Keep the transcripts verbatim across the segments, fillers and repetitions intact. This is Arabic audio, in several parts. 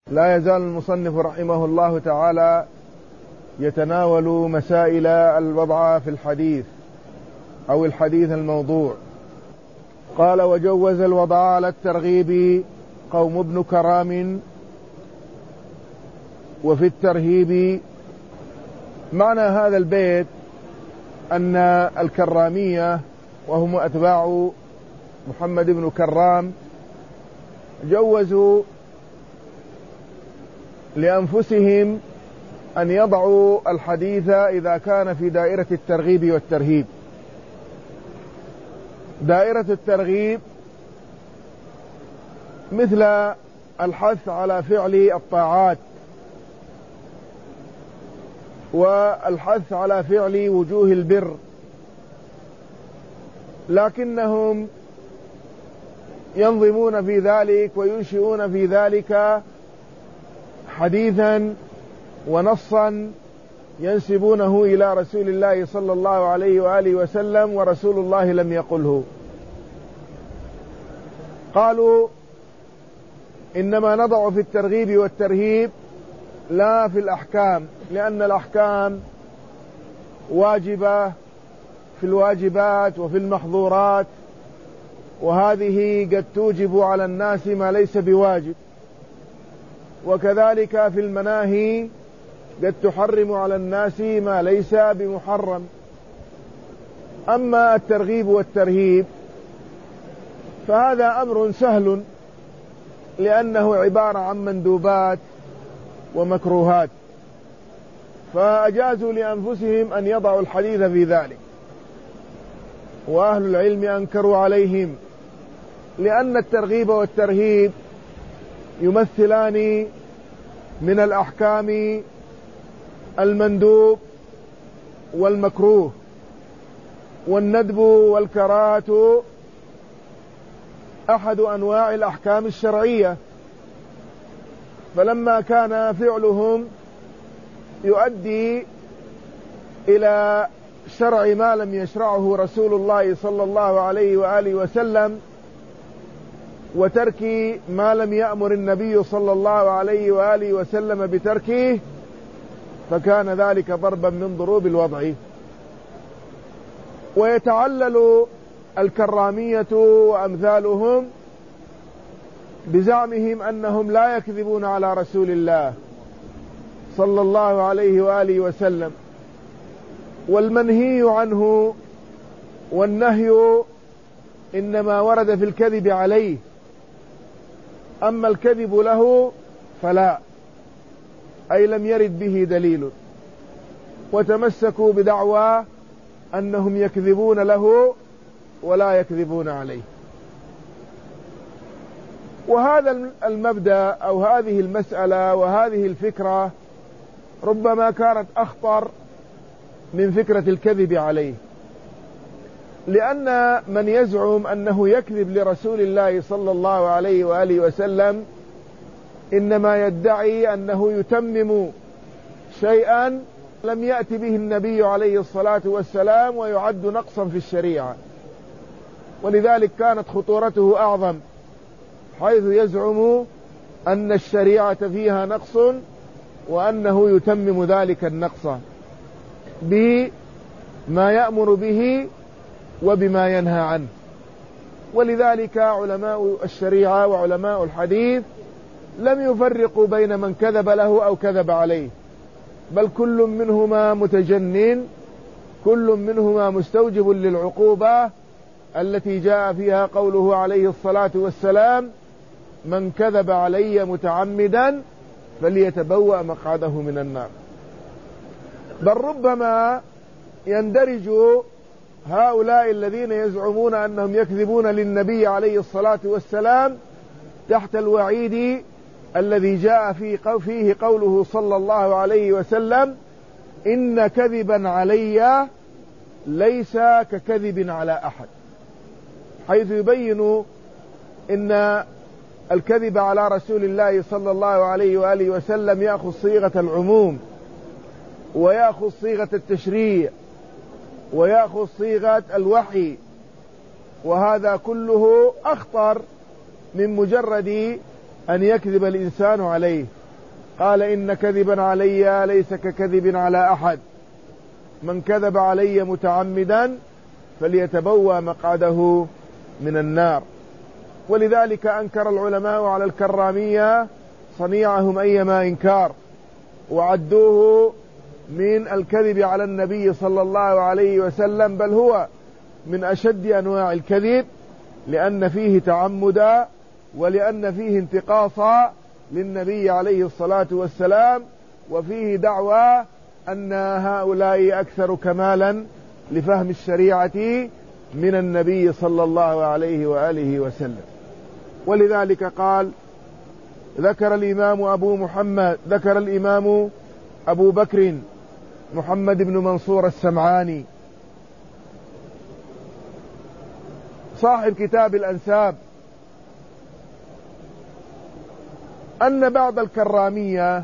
لا يزال المصنف رحمه الله تعالى يتناول مسائل الوضع في الحديث أو الحديث الموضوع. قال: وجوز الوضع على الترغيب قوم ابن كرام وفي الترهيب. معنى هذا البيت أن الكرامية وهم أتباع محمد بن كرام جوزوا لأنفسهم أن يضعوا الحديث إذا كان في دائرة الترغيب والترهيب. دائرة الترغيب مثل الحث على فعل الطاعات والحث على فعل وجوه البر، لكنهم ينظمون في ذلك وينشئون في ذلك حديثا ونصا ينسبونه إلى رسول الله صلى الله عليه وآله وسلم ورسول الله لم يقله. قالوا: إنما نضع في الترغيب والترهيب لا في الأحكام، لأن الأحكام واجبة في الواجبات وفي المحظورات، وهذه قد توجب على الناس ما ليس بواجب، وكذلك في المناهي قد تحرم على الناس ما ليس بمحرم. أما الترغيب والترهيب فهذا أمر سهل، لأنه عبارة عن مندوبات ومكروهات، فأجازوا لأنفسهم أن يضعوا الحديث في ذلك، وأهل العلم أنكروا عليهم، لأن الترغيب والترهيب يمثلان من الأحكام المندوب والمكروه، والندب والكراهة أحد أنواع الأحكام الشرعية. فلما كان فعلهم يؤدي إلى شرع ما لم يشرعه رسول الله صلى الله عليه وآله وسلم، وترك ما لم يأمر النبي صلى الله عليه وآله وسلم بتركه، فكان ذلك ضربا من ضروب الوضع. ويتعلل الكرامية وأمثالهم بزعمهم أنهم لا يكذبون على رسول الله صلى الله عليه وآله وسلم، والمنهي عنه والنهي إنما ورد في الكذب عليه، أما الكذب له فلا، أي لم يرد به دليل. وتمسكوا بدعوى أنهم يكذبون له ولا يكذبون عليه. وهذا المبدأ أو هذه المسألة وهذه الفكرة ربما كانت أخطر من فكرة الكذب عليه، لأن من يزعم أنه يكذب لرسول الله صلى الله عليه وآله وسلم إنما يدعي أنه يتمم شيئا لم يأتي به النبي عليه الصلاة والسلام ويعد نقصا في الشريعة، ولذلك كانت خطورته أعظم، حيث يزعم أن الشريعة فيها نقص وأنه يتمم ذلك النقص بما يأمر به وبما ينهى عنه. ولذلك علماء الشريعة وعلماء الحديث لم يفرقوا بين من كذب له أو كذب عليه، بل كل منهما متجنن، كل منهما مستوجب للعقوبة التي جاء فيها قوله عليه الصلاة والسلام: من كذب علي متعمدا فليتبوأ مقعده من النار. بل ربما يندرج هؤلاء الذين يزعمون أنهم يكذبون للنبي عليه الصلاة والسلام تحت الوعيد الذي جاء فيه قوله صلى الله عليه وسلم: إن كذبا علي ليس ككذب على أحد، حيث يبين إن الكذب على رسول الله صلى الله عليه وآله وسلم يأخذ صيغة العموم، ويأخذ صيغة التشريع، ويأخذ صيغة الوحي، وهذا كله أخطر من مجرد أن يكذب الإنسان عليه. قال إن كذبا علي ليس ككذب على أحد، من كذب علي متعمدا فليتبوأ مقعده من النار. ولذلك أنكر العلماء على الكرامية صنيعهم أيما إنكار، وعدوه من الكذب على النبي صلى الله عليه وسلم، بل هو من أشد أنواع الكذب، لأن فيه تعمدا ولأن فيه انتقاصا للنبي عليه الصلاة والسلام، وفيه دعوى أن هؤلاء أكثر كمالا لفهم الشريعة من النبي صلى الله عليه وآله وسلم. ولذلك قال ذكر الإمام أبو محمد ذكر الإمام أبو بكر محمد بن منصور السمعاني صاحب كتاب الأنساب أن بعض الكرامية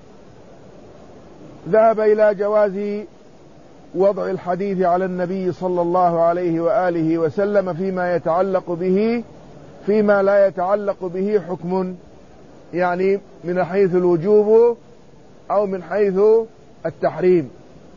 ذهب إلى جواز وضع الحديث على النبي صلى الله عليه وآله وسلم فيما يتعلق به فيما لا يتعلق به حكم، يعني من حيث الوجوب أو من حيث التحريم،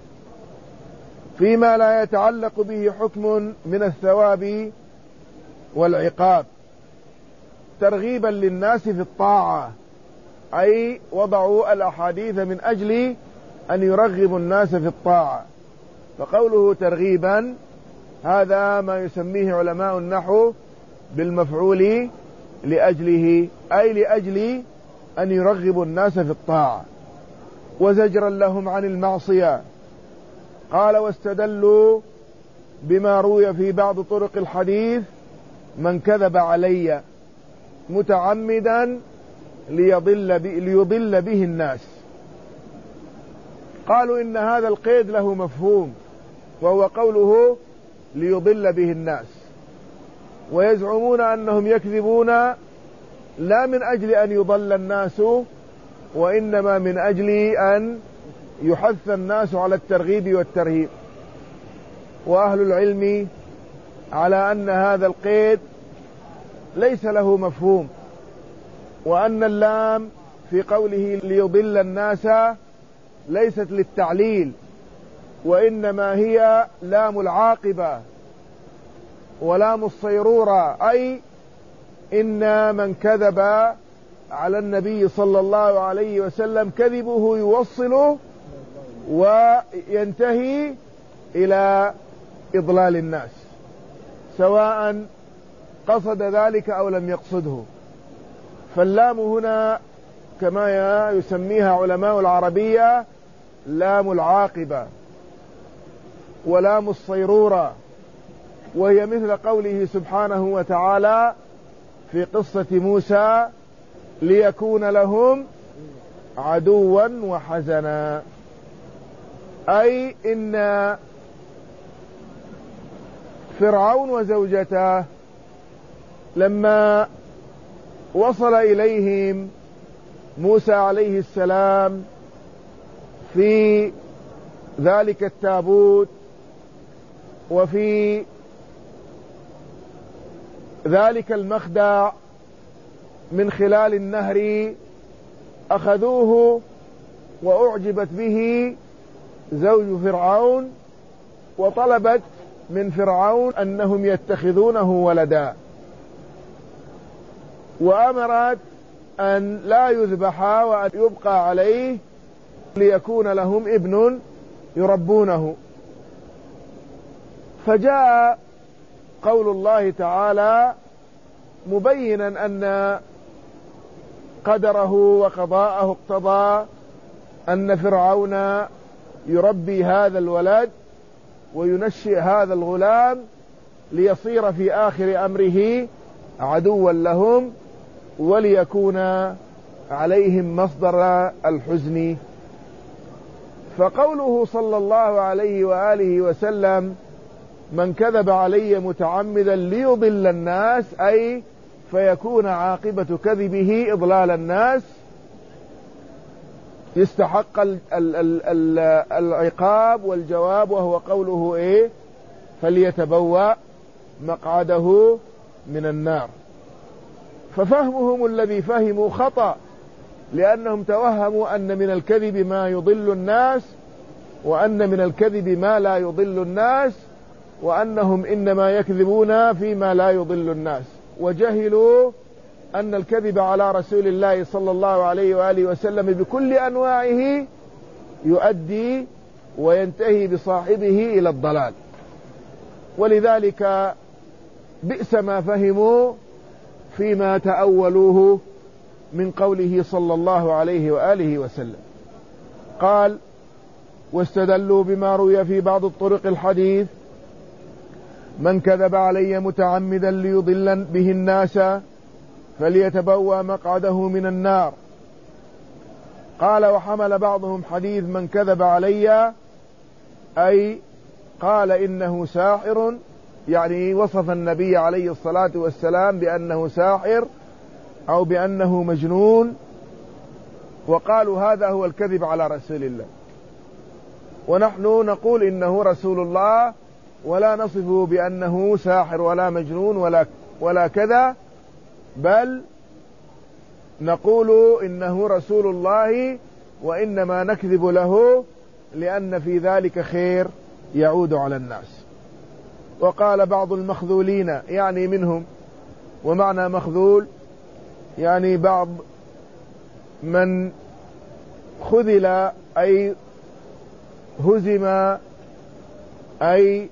فيما لا يتعلق به حكم من الثواب والعقاب، ترغيبا للناس في الطاعة، أي وضعوا الأحاديث من أجل أن يرغبوا الناس في الطاعة. فقوله ترغيبا هذا ما يسميه علماء النحو بالمفعول لأجله، أي لأجل أن يرغبوا الناس في الطاعة، وزجرا لهم عن المعصية. قال واستدلوا بما روي في بعض طرق الحديث من كذب علي متعمدا ليضل, ليضل به الناس. قالوا إن هذا القيد له مفهوم، وهو قوله ليضل به الناس، ويزعمون أنهم يكذبون لا من أجل أن يضل الناس، وإنما من أجل أن يحث الناس على الترغيب والترهيب. وأهل العلم على أن هذا القيد ليس له مفهوم، وأن اللام في قوله ليضل الناس ليست للتعليل، وإنما هي لام العاقبة ولام الصيرورة، أي إن من كذب على النبي صلى الله عليه وسلم كذبه يوصل وينتهي إلى إضلال الناس، سواء قصد ذلك أو لم يقصده. فاللام هنا كما يسميها علماء العربية لام العاقبة ولام الصيرورة، وهي مثل قوله سبحانه وتعالى في قصة موسى ليكون لهم عدوا وحزنا، أي إن فرعون وزوجته لما وصل إليهم موسى عليه السلام في ذلك التابوت وفي ذلك المخدع من خلال النهر، أخذوه وأعجبت به زوج فرعون، وطلبت من فرعون أنهم يتخذونه ولدا، وأمرت أن لا يذبح وأن يبقى عليه ليكون لهم ابن يربونه. فجاء قول الله تعالى مبينا أن قدره وقضاءه اقتضى أن فرعون يربي هذا الولد وينشئ هذا الغلام ليصير في آخر أمره عدوا لهم وليكون عليهم مصدر الحزن. فقوله صلى الله عليه وآله وسلم من كذب علي متعمدا ليضل الناس، أي فيكون عاقبة كذبه إضلال الناس، يستحق ال ال ال ال العقاب والجواب، وهو قوله إيه فليتبوأ مقعده من النار. ففهمهم الذي فهموا خطأ، لأنهم توهموا أن من الكذب ما يضل الناس، وأن من الكذب ما لا يضل الناس، وأنهم إنما يكذبون فيما لا يضل الناس، وجهلوا أن الكذب على رسول الله صلى الله عليه وآله وسلم بكل أنواعه يؤدي وينتهي بصاحبه إلى الضلال. ولذلك بئس ما فهموا فيما تأولوه من قوله صلى الله عليه وآله وسلم. قال: واستدلوا بما روي في بعض الطرق الحديث: من كذب علي متعمدا ليضل به الناس فليتبوأ مقعده من النار. قال: وحمل بعضهم حديث من كذب علي، أي قال إنه ساحر، يعني وصف النبي عليه الصلاة والسلام بأنه ساحر أو بأنه مجنون، وقالوا هذا هو الكذب على رسول الله. ونحن نقول إنه رسول الله، ولا نصفه بأنه ساحر ولا مجنون ولا, ولا كذا، بل نقول إنه رسول الله، وإنما نكذب له لأن في ذلك خير يعود على الناس. وقال بعض المخذولين، يعني منهم، ومعنى مخذول يعني بعض من خذل أي هزم، أي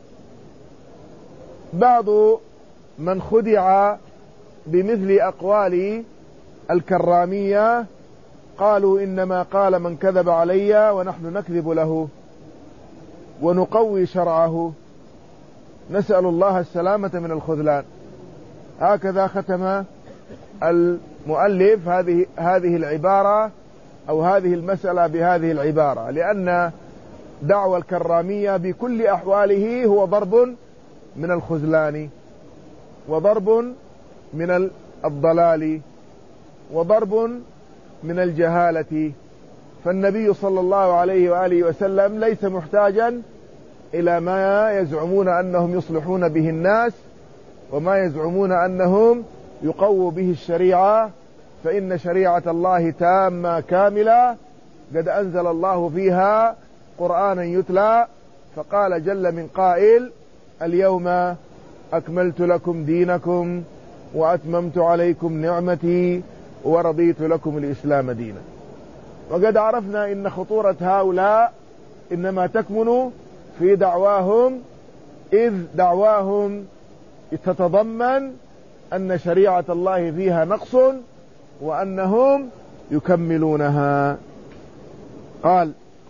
بعض من خدع بمثل أقوال الكرامية، قالوا إنما قال من كذب علي ونحن نكذب له ونقوي شرعه، نسأل الله السلامة من الخذلان. هكذا ختم المؤلف هذه هذه العبارة أو هذه المسألة بهذه العبارة، لأن دعوى الكرامية بكل أحواله هو ضرب من الخذلان، وضرب من الضلال، وضرب من الجهالة. فالنبي صلى الله عليه وآله وسلم ليس محتاجا إلى ما يزعمون أنهم يصلحون به الناس، وما يزعمون أنهم يقووا به الشريعة، فإن شريعة الله تامة كاملة، قد أنزل الله فيها قرآنا يتلى، فقال جل من قائل: اليوم أكملت لكم دينكم وأتممت عليكم نعمتي ورضيت لكم الإسلام دينا. وقد عرفنا إن خطورة هؤلاء إنما تكمن في دعواهم، إذ دعواهم تتضمن أن شريعة الله فيها نقص وأنهم يكملونها. قال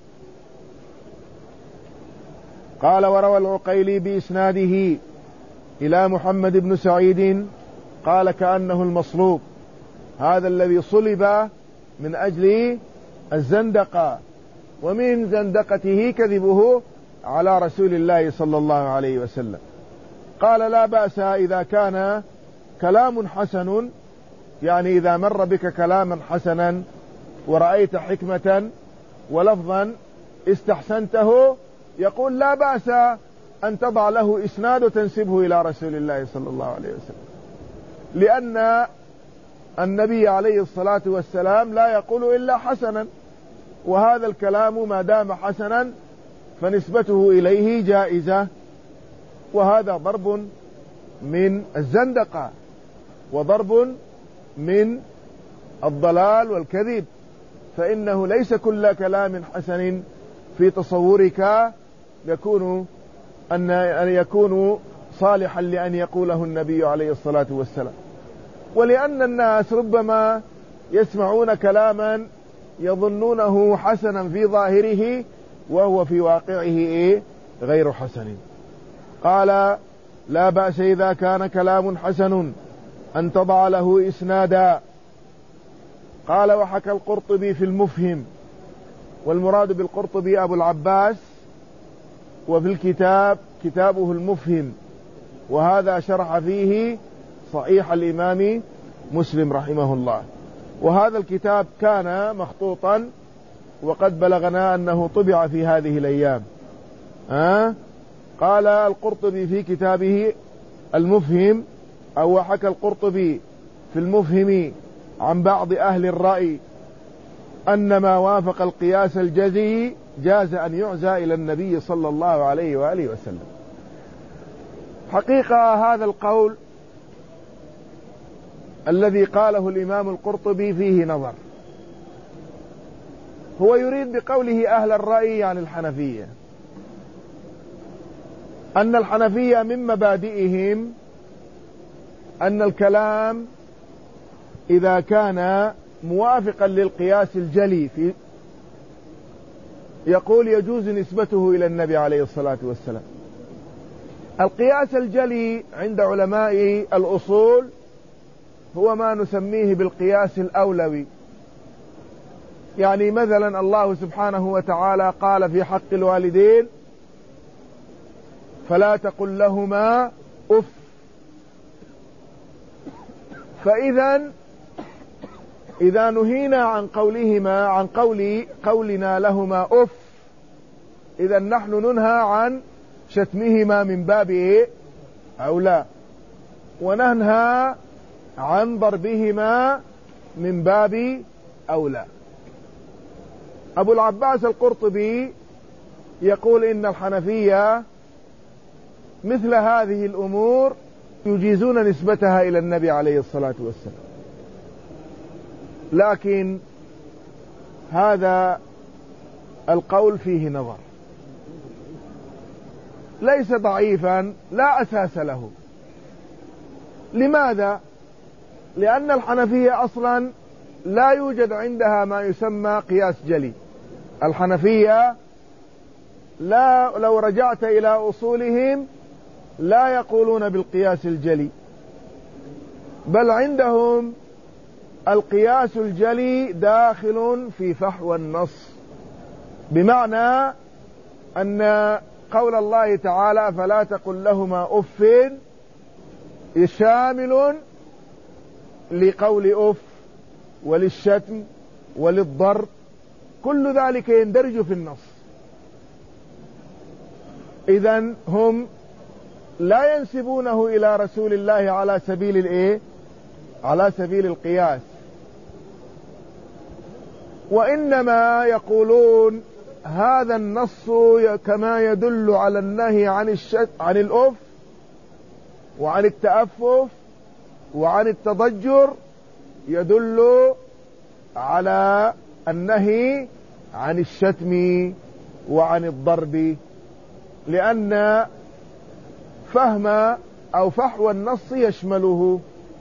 قال وروى العقيلي بإسناده إلى محمد بن سعيد قال: كأنه المصلوب، هذا الذي صلب من أجل الزندقة، ومن زندقته كذبه على رسول الله صلى الله عليه وسلم. قال: لا بأس إذا كان كلام حسن، يعني إذا مر بك كلاما حسنا ورأيت حكمة ولفظا استحسنته، يقول لا بأس أن تضع له إسناد وتنسبه إلى رسول الله صلى الله عليه وسلم، لأن النبي عليه الصلاة والسلام لا يقول إلا حسنا، وهذا الكلام ما دام حسنا فنسبته إليه جائزة. وهذا ضرب من الزندقة، وضرب من الضلال والكذب، فإنه ليس كل كلام حسن في تصورك يكون أن يكون صالحا لأن يقوله النبي عليه الصلاة والسلام. ولأن الناس ربما يسمعون كلاما يظنونه حسنا في ظاهره وهو في واقعه إيه؟ غير حسن. قال: لا بأس إذا كان كلام حسن أن تضع له إسنادا. قال: وحكى القرطبي في المفهم، والمراد بالقرطبي أبو العباس، وفي الكتاب كتابه المفهم، وهذا شرح فيه صحيح الإمام مسلم رحمه الله. وهذا الكتاب كان مخطوطا، وقد بلغنا أنه طبع في هذه الأيام. أه؟ قال القرطبي في كتابه المفهم، أو حكى القرطبي في المفهم عن بعض أهل الرأي أن ما وافق القياس الجزي جاز أن يعزى إلى النبي صلى الله عليه وآله وسلم. حقيقة هذا القول الذي قاله الإمام القرطبي فيه نظر. هو يريد بقوله أهل الرأي عن الحنفية، أن الحنفية من مبادئهم أن الكلام إذا كان موافقا للقياس الجلي في يقول يجوز نسبته إلى النبي عليه الصلاة والسلام. القياس الجلي عند علماء الأصول هو ما نسميه بالقياس الأولوي. يعني مثلا الله سبحانه وتعالى قال في حق الوالدين فلا تقل لهما أف، فإذا إذا نهينا عن قولهما عن قول قولنا لهما أف، إذا نحن ننهى عن شتمهما من باب إيه؟ أولى، وننهى عن ضربهما من باب أولى. أبو العباس القرطبي يقول إن الحنفية مثل هذه الأمور يجيزون نسبتها إلى النبي عليه الصلاة والسلام، لكن هذا القول فيه نظر، ليس ضعيفا لا أساس له. لماذا؟ لأن الحنفية أصلا لا يوجد عندها ما يسمى قياس جلي. الحنفية لا لو رجعت إلى أصولهم لا يقولون بالقياس الجلي، بل عندهم القياس الجلي داخل في فحوى النص، بمعنى أن قول الله تعالى فلا تقل لهما أف شامل لقول أف وللشتم وللضرب، كل ذلك يندرج في النص. إذن هم لا ينسبونه إلى رسول الله على سبيل الإيه؟ على سبيل القياس، وإنما يقولون هذا النص كما يدل على النهي عن الشت عن الأف وعن التأفف وعن التضجر يدل على النهي عن الشتم وعن الضرب، لأن فهم أو فحوى النص يشمله.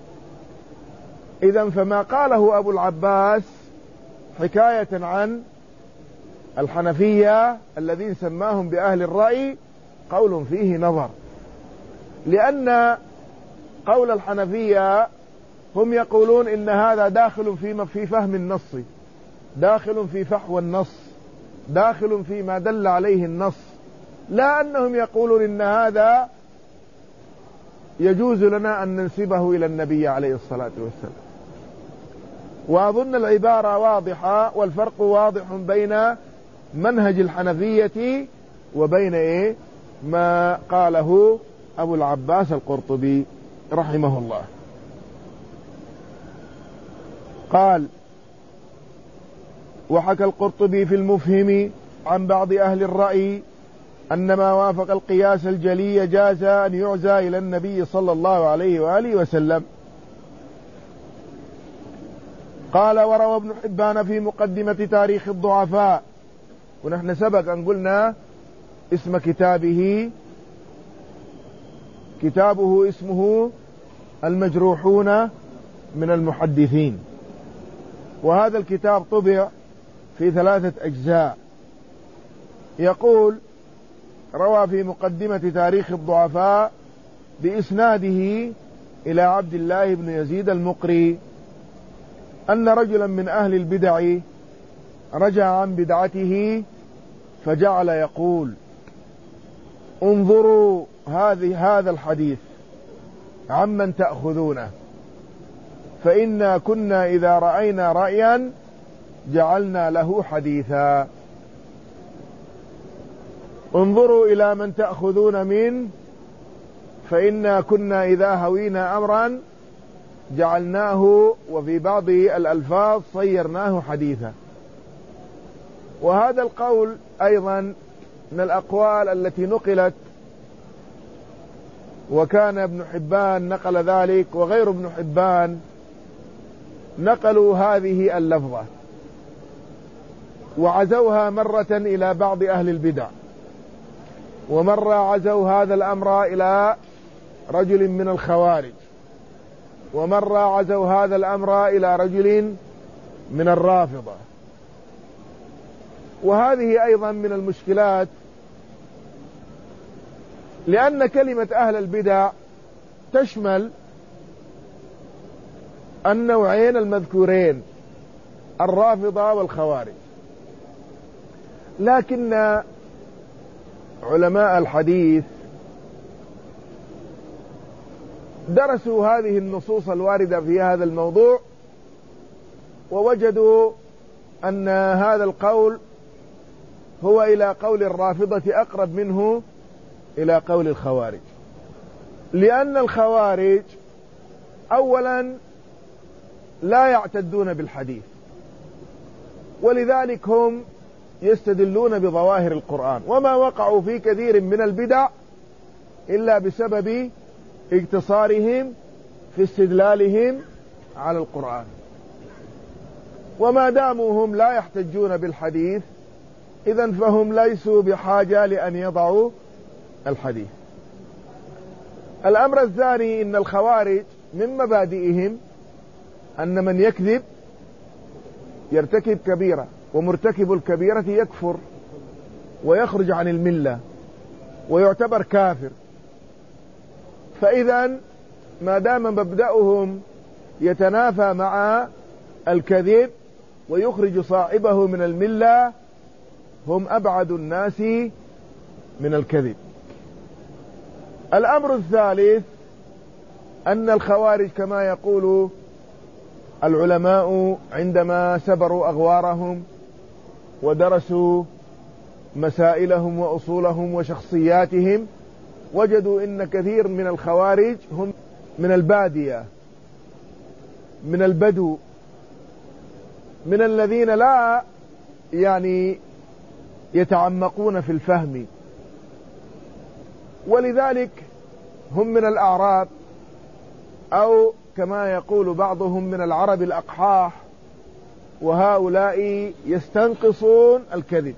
إذن فما قاله أبو العباس حكاية عن الحنفية الذين سماهم بأهل الرأي قول فيه نظر، لأن قول الحنفية هم يقولون إن هذا داخل في في فهم النص، داخل في فحوى النص، داخل فيما دل عليه النص، لا أنهم يقولون إن هذا يجوز لنا أن ننسبه إلى النبي عليه الصلاة والسلام. وأظن العبارة واضحة والفرق واضح بين منهج الحنفية وبين إيه ما قاله أبو العباس القرطبي رحمه الله. قال وحكى القرطبي في المفهم عن بعض أهل الرأي أن ما وافق القياس الجلي جاز أن يعزى إلى النبي صلى الله عليه وآله وسلم. قال وروى ابن حبان في مقدمة تاريخ الضعفاء، ونحن سبق أن قلنا اسم كتابه، كتابه اسمه المجروحون من المحدثين، وهذا الكتاب طبع في ثلاثة أجزاء. يقول روى في مقدمة تاريخ الضعفاء بإسناده إلى عبد الله بن يزيد المقري أن رجلا من أهل البدع رجع عن بدعته فجعل يقول انظروا هذه هذا الحديث عمن تأخذونه، فإنا كنا إذا رأينا رأيا جعلنا له حديثا. انظروا إلى من تأخذون منه، فإنا كنا إذا هوينا أمرا جعلناه وفي بعض الألفاظ صيرناه حديثا. وهذا القول أيضا من الأقوال التي نقلت، وكان ابن حبان نقل ذلك وغير ابن حبان نقلوا هذه اللفظة وعزوها مرة إلى بعض أهل البدع، ومرة عزوا هذا الأمر إلى رجل من الخوارج، ومرة عزوا هذا الأمر إلى رجل من الرافضة. وهذه أيضا من المشكلات، لأن كلمة أهل البدع تشمل النوعين المذكورين، الرافضة والخوارج. لكن علماء الحديث درسوا هذه النصوص الواردة في هذا الموضوع، ووجدوا أن هذا القول هو إلى قول الرافضة أقرب منه إلى قول الخوارج، لأن الخوارج أولا لا يعتدون بالحديث، ولذلك هم يستدلون بظواهر القرآن، وما وقعوا في كثير من البدع إلا بسبب اقتصارهم في استدلالهم على القرآن. وما داموا هم لا يحتجون بالحديث إذن فهم ليسوا بحاجة لأن يضعوا الحديث. الأمر الثاني، إن الخوارج من مبادئهم أن من يكذب يرتكب كبيرة، ومرتكب الكبيرة يكفر ويخرج عن الملة ويعتبر كافر. فإذا ما دام مبدأهم يتنافى مع الكذب ويخرج صاحبه من الملة، هم أبعد الناس من الكذب. الأمر الثالث أن الخوارج كما يقول العلماء عندما سبروا أغوارهم ودرسوا مسائلهم وأصولهم وشخصياتهم، وجدوا إن كثير من الخوارج هم من البادية، من البدو، من الذين لا يعني يتعمقون في الفهم، ولذلك هم من الأعراب، أو كما يقول بعضهم من العرب الأقحاح، وهؤلاء يستنقصون الكذب،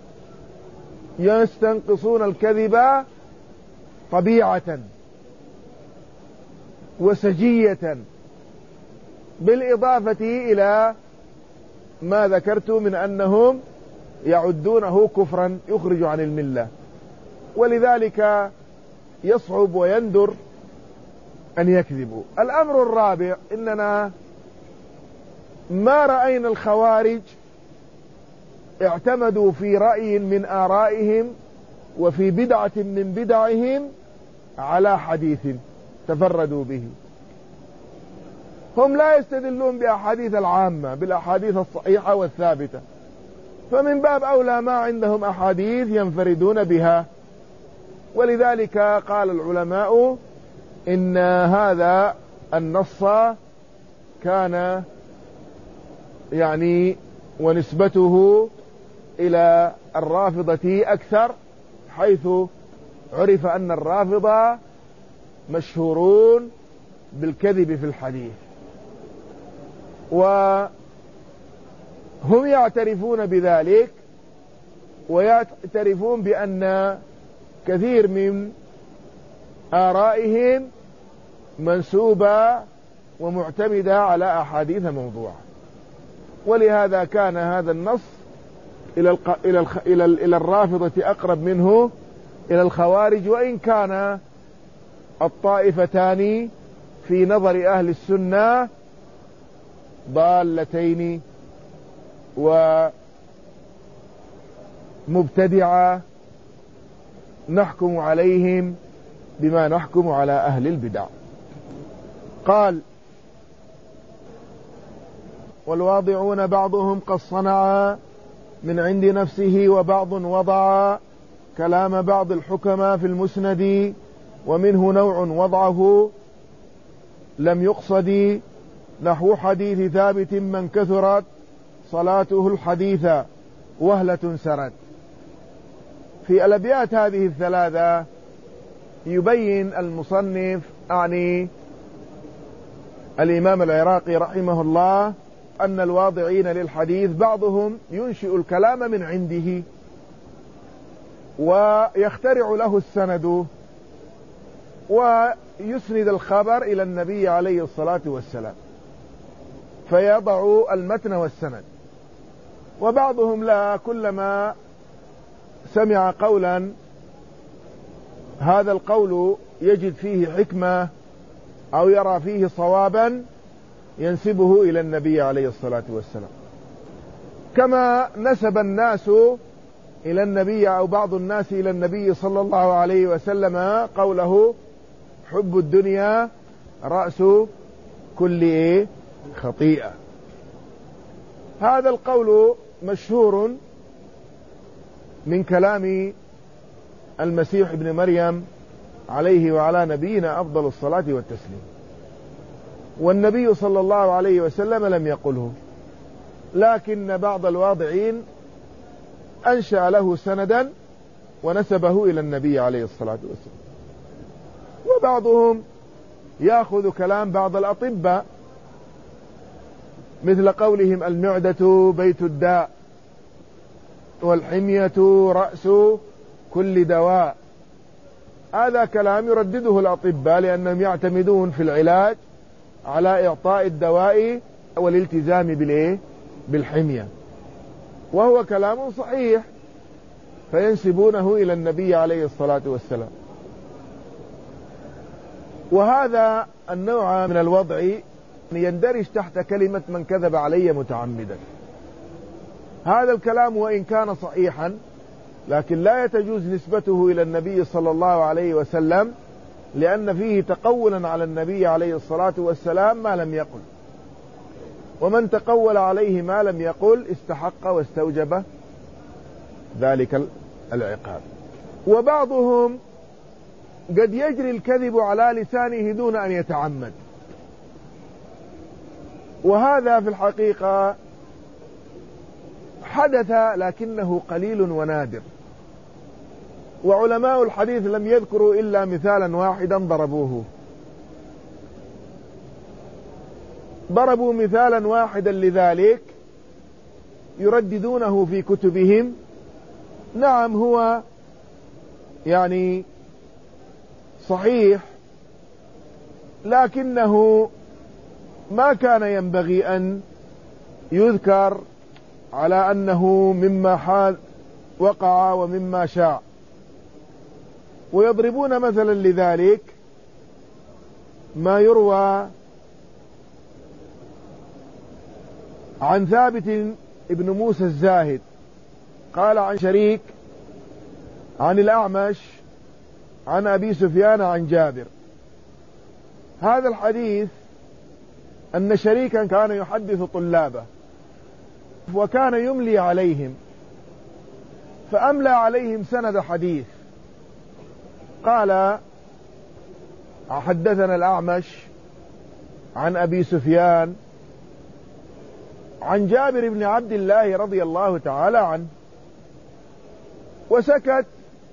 يستنقصون الكذب طبيعة وسجية، بالإضافة إلى ما ذكرت من أنهم يعدونه كفرا يخرج عن الملة، ولذلك يصعب ويندر أن يكذبوا. الأمر الرابع، إننا ما رأينا الخوارج اعتمدوا في رأي من آرائهم وفي بدعة من بدعهم على حديث تفردوا به. هم لا يستدلون بأحاديث العامة، بالأحاديث الصحيحة والثابتة، فمن باب أولى ما عندهم أحاديث ينفردون بها. ولذلك قال العلماء إن هذا النص كان يعني ونسبته إلى الرافضة أكثر، حيث عرف أن الرافضة مشهورون بالكذب في الحديث، وهم يعترفون بذلك، ويعترفون بأن كثير من آرائهم منسوبة ومعتمدة على أحاديث موضوعة. ولهذا كان هذا النص إلى الق... إلى الخ... إلى ال... إلى الرافضة أقرب منه إلى الخوارج، وإن كان الطائفتان في نظر أهل السنة ضالتين ومبتدعة، نحكم عليهم بما نحكم على أهل البدع. قال: والواضعون بعضهم قد صنع من عند نفسه، وبعض وضع كلام بعض الحكماء في المسند، ومنه نوع وضعه لم يقصد، نحو حديث ثابت من كثرت صلاته الحديثة، وهلة سرت. في الأبيات هذه الثلاثة يبين المصنف أعني الإمام العراقي رحمه الله أن الواضعين للحديث بعضهم ينشئ الكلام من عنده ويخترع له السند ويسند الخبر إلى النبي عليه الصلاة والسلام فيضع المتن والسند، وبعضهم لا، كلما سمع قولا هذا القول يجد فيه حكمة أو يرى فيه صوابا ينسبه إلى النبي عليه الصلاة والسلام، كما نسب الناس إلى النبي أو بعض الناس إلى النبي صلى الله عليه وسلم قوله حب الدنيا رأس كل خطيئة. هذا القول مشهور من كلام المسيح ابن مريم عليه وعلى نبينا أفضل الصلاة والتسليم، والنبي صلى الله عليه وسلم لم يقله، لكن بعض الواضعين أنشأ له سندا ونسبه إلى النبي عليه الصلاة والسلام. وبعضهم يأخذ كلام بعض الأطباء مثل قولهم المعدة بيت الداء والحمية رأس كل دواء، هذا كلام يردده الأطباء لأنهم يعتمدون في العلاج على إعطاء الدواء والالتزام بالإيه؟ بالحمية، وهو كلام صحيح فينسبونه إلى النبي عليه الصلاة والسلام. وهذا النوع من الوضع يندرج تحت كلمة من كذب علي متعمدا. هذا الكلام وإن كان صحيحا لكن لا يتجوز نسبته إلى النبي صلى الله عليه وسلم، لأن فيه تقولا على النبي عليه الصلاة والسلام ما لم يقل، ومن تقول عليه ما لم يقل استحق واستوجب ذلك العقاب. وبعضهم قد يجري الكذب على لسانه دون أن يتعمد، وهذا في الحقيقة حدث لكنه قليل ونادر، وعلماء الحديث لم يذكروا إلا مثالا واحدا ضربوه ضربوا مثالا واحدا لذلك يرددونه في كتبهم. نعم هو يعني صحيح، لكنه ما كان ينبغي أن يذكر على أنه مما حال وقع ومما شاء. ويضربون مثلا لذلك ما يروى عن ثابت ابن موسى الزاهد قال عن شريك عن الأعمش عن أبي سفيان عن جابر. هذا الحديث أن شريكا كان يحدث طلابه وكان يملي عليهم، فأملى عليهم سند حديث، قال حدثنا الأعمش عن أبي سفيان عن جابر بن عبد الله رضي الله تعالى عنه، وسكت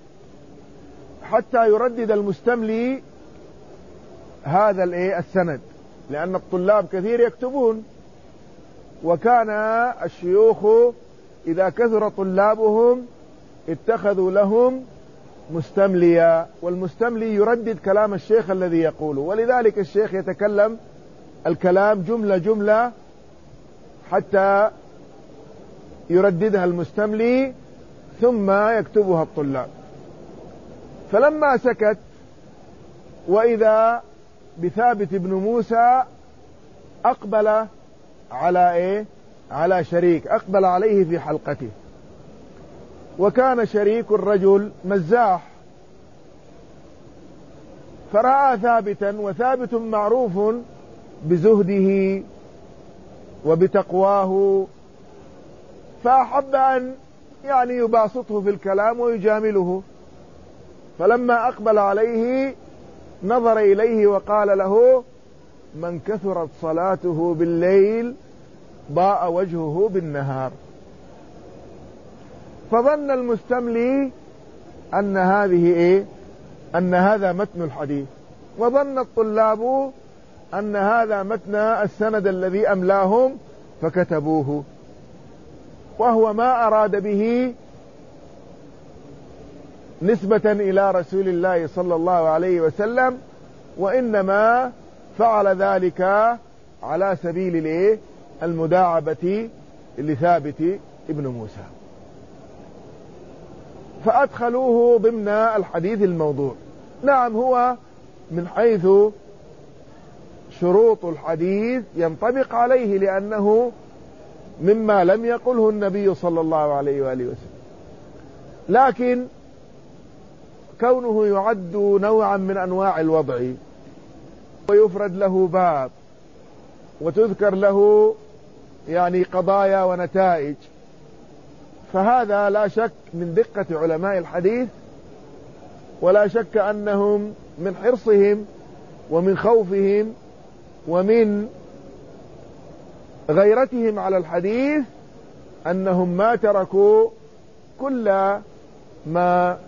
حتى يردد المستملي هذا السند، لأن الطلاب كثير يكتبون، وكان الشيوخ إذا كثر طلابهم اتخذوا لهم مستمليا، والمستملي يردد كلام الشيخ الذي يقوله، ولذلك الشيخ يتكلم الكلام جملة جملة حتى يرددها المستملي ثم يكتبها الطلاب. فلما سكت وإذا بثابت بن موسى أقبل على إيه؟ على شريك، أقبل عليه في حلقته، وكان شريك الرجل مزاح، فرأى ثابتا، وثابت معروف بزهده وبتقواه، فأحب أن يعني يباسطه في الكلام ويجامله، فلما أقبل عليه نظر إليه وقال له: من كثرت صلاته بالليل ضاء وجهه بالنهار. فظن المستملي أن هذه إيه؟ أن هذا متن الحديث، وظن الطلاب أن هذا متن السند الذي أملاهم فكتبوه، وهو ما أراد به نسبة إلى رسول الله صلى الله عليه وسلم، وإنما فعل ذلك على سبيل المداعبة لثابت ابن موسى، فأدخلوه ضمن الحديث الموضوع. نعم، هو من حيث شروط الحديث ينطبق عليه، لأنه مما لم يقله النبي صلى الله عليه وآله وسلم، لكن كونه يعد نوعا من أنواع الوضع ويفرد له باب وتذكر له يعني قضايا ونتائج، فهذا لا شك من دقة علماء الحديث، ولا شك أنهم من حرصهم ومن خوفهم ومن غيرتهم على الحديث أنهم ما تركوا كل ما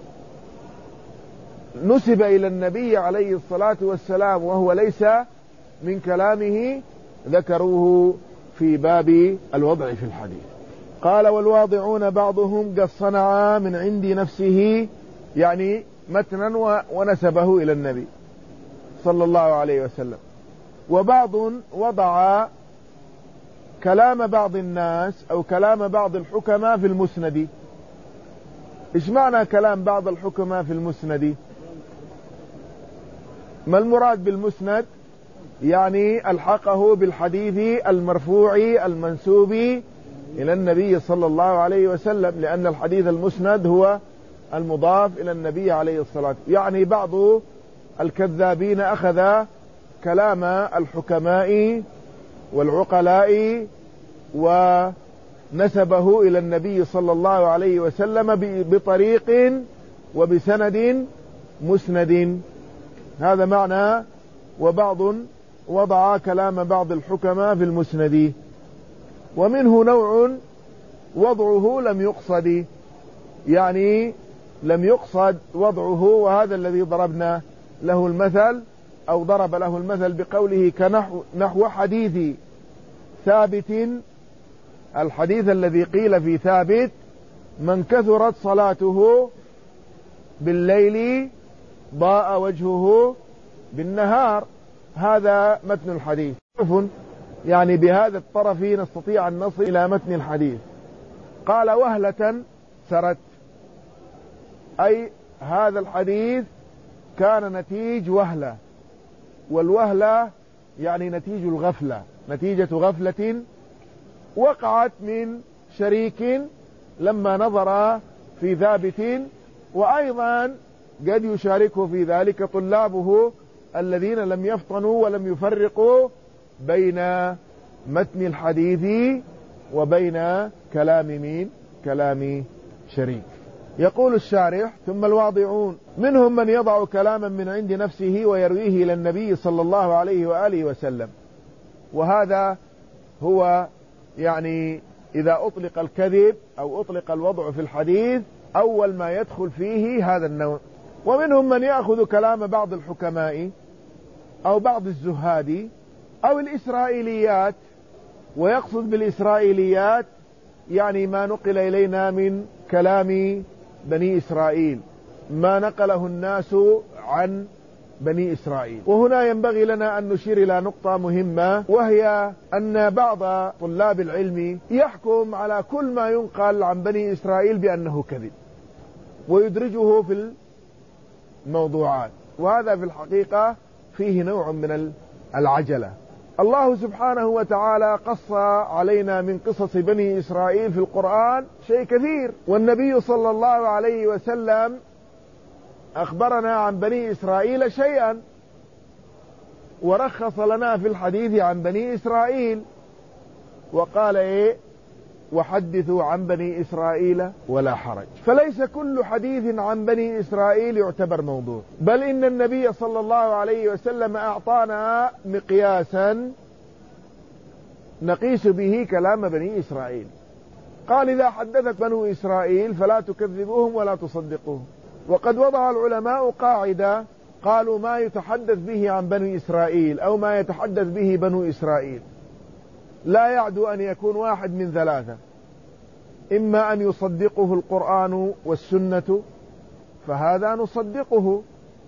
نسب إلى النبي عليه الصلاة والسلام وهو ليس من كلامه، ذكروه في باب الوضع في الحديث. قال: والواضعون بعضهم قد صنع من عند نفسه، يعني متنا ونسبه إلى النبي صلى الله عليه وسلم، وبعض وضع كلام بعض الناس أو كلام بعض الحكماء في المسند. إيش معنى كلام بعض الحكماء في المسند؟ ما المراد بالمسند؟ يعني ألحقه بالحديث المرفوع المنسوب إلى النبي صلى الله عليه وسلم، لأن الحديث المسند هو المضاف إلى النبي عليه الصلاة والسلام. يعني بعض الكذابين أخذ كلام الحكماء والعقلاء ونسبه إلى النبي صلى الله عليه وسلم بطريق وبسند مسند، هذا معنى. وبعض وضع كلام بعض الحكماء في المسند. ومنه نوع وضعه لم يقصد، يعني لم يقصد وضعه، وهذا الذي ضربنا له المثل أو ضرب له المثل بقوله كنحو نحو حديث ثابت، الحديث الذي قيل في ثابت: من كثرت صلاته بالليل ضاء وجهه بالنهار. هذا متن الحديث. يعني بهذا الطرف نستطيع أن نصل إلى متن الحديث. قال: وهلة سرت، أي هذا الحديث كان نتيج وهلة، والوهلة يعني نتيج الغفلة، نتيجة غفلة وقعت من شريك لما نظر في ثابت، وأيضا قد يشاركه في ذلك طلابه الذين لم يفطنوا ولم يفرقوا بين متن الحديث وبين كلام مين؟ كلام شريك. يقول الشارح: ثم الواضعون منهم من يضع كلاما من عند نفسه ويرويه إلى النبي صلى الله عليه وآله وسلم. وهذا هو يعني إذا أطلق الكذب أو أطلق الوضع في الحديث أول ما يدخل فيه هذا النوع. ومنهم من يأخذ كلام بعض الحكماء أو بعض الزهاد أو الإسرائيليات، ويقصد بالإسرائيليات يعني ما نقل إلينا من كلام بني إسرائيل، ما نقله الناس عن بني إسرائيل. وهنا ينبغي لنا أن نشير إلى نقطة مهمة، وهي أن بعض طلاب العلم يحكم على كل ما ينقل عن بني إسرائيل بأنه كذب ويدرجه في الموضوعات، وهذا في الحقيقة فيه نوع من العجلة. الله سبحانه وتعالى قص علينا من قصص بني إسرائيل في القرآن شيء كثير، والنبي صلى الله عليه وسلم أخبرنا عن بني إسرائيل شيئا، ورخص لنا في الحديث عن بني إسرائيل، وقال إيه؟ وحدثوا عن بني إسرائيل ولا حرج. فليس كل حديث عن بني إسرائيل يعتبر موضوع، بل إن النبي صلى الله عليه وسلم أعطانا مقياسا نقيس به كلام بني إسرائيل. قال إذا حدثت بنو إسرائيل فلا تكذبوهم ولا تصدقوهم. وقد وضع العلماء قاعدة قالوا ما يتحدث به عن بني إسرائيل أو ما يتحدث به بنو إسرائيل لا يعدو أن يكون واحد من ثلاثة: إما أن يصدقه القرآن والسنة فهذا نصدقه،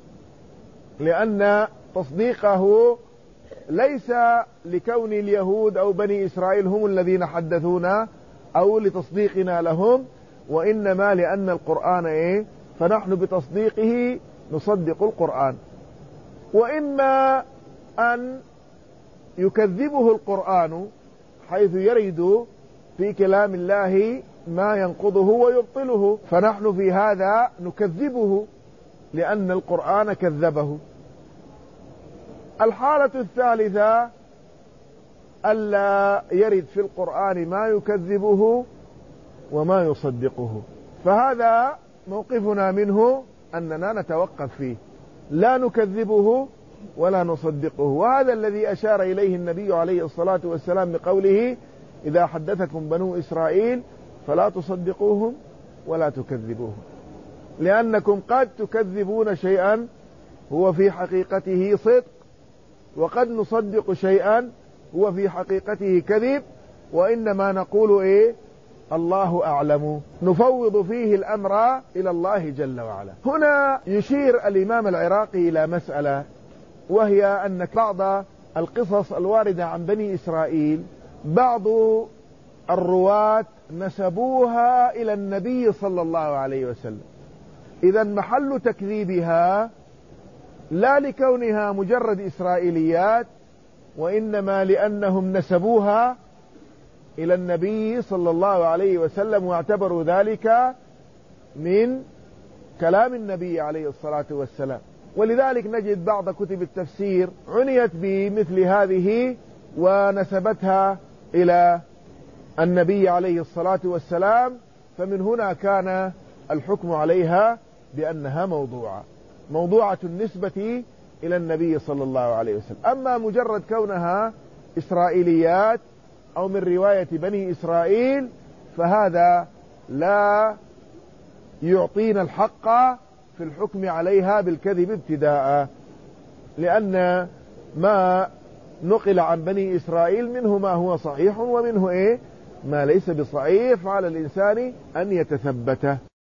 لأن تصديقه ليس لكون اليهود أو بني إسرائيل هم الذين حدثونا أو لتصديقنا لهم، وإنما لأن القرآن إيه، فنحن بتصديقه نصدق القرآن. وإما أن يكذبه القرآن حيث يرد في كلام الله ما ينقضه ويبطله، فنحن في هذا نكذبه لأن القرآن كذبه. الحالة الثالثة ألا يرد في القرآن ما يكذبه وما يصدقه، فهذا موقفنا منه أننا نتوقف فيه، لا نكذبه ولا نصدقه. وهذا الذي أشار إليه النبي عليه الصلاة والسلام بقوله إذا حدثكم بنو إسرائيل فلا تصدقوهم ولا تكذبوهم، لأنكم قد تكذبون شيئا هو في حقيقته صدق، وقد نصدق شيئا هو في حقيقته كذب، وإنما نقول إيه؟ الله أعلم، نفوض فيه الأمر إلى الله جل وعلا. هنا يشير الإمام العراقي إلى مسألة، وهي أن بعض القصص الواردة عن بني إسرائيل بعض الرواة نسبوها إلى النبي صلى الله عليه وسلم، إذا محل تكذيبها لا لكونها مجرد إسرائيليات، وإنما لأنهم نسبوها إلى النبي صلى الله عليه وسلم واعتبروا ذلك من كلام النبي عليه الصلاة والسلام. ولذلك نجد بعض كتب التفسير عنيت بمثل هذه ونسبتها إلى النبي عليه الصلاة والسلام، فمن هنا كان الحكم عليها بأنها موضوعة موضوعة النسبة إلى النبي صلى الله عليه وسلم. أما مجرد كونها إسرائيليات أو من رواية بني إسرائيل فهذا لا يعطينا الحق في الحكم عليها بالكذب ابتداء، لأن ما نقل عن بني إسرائيل منه ما هو صحيح ومنه إيه ما ليس بصحيح، فعلى الإنسان أن يتثبته.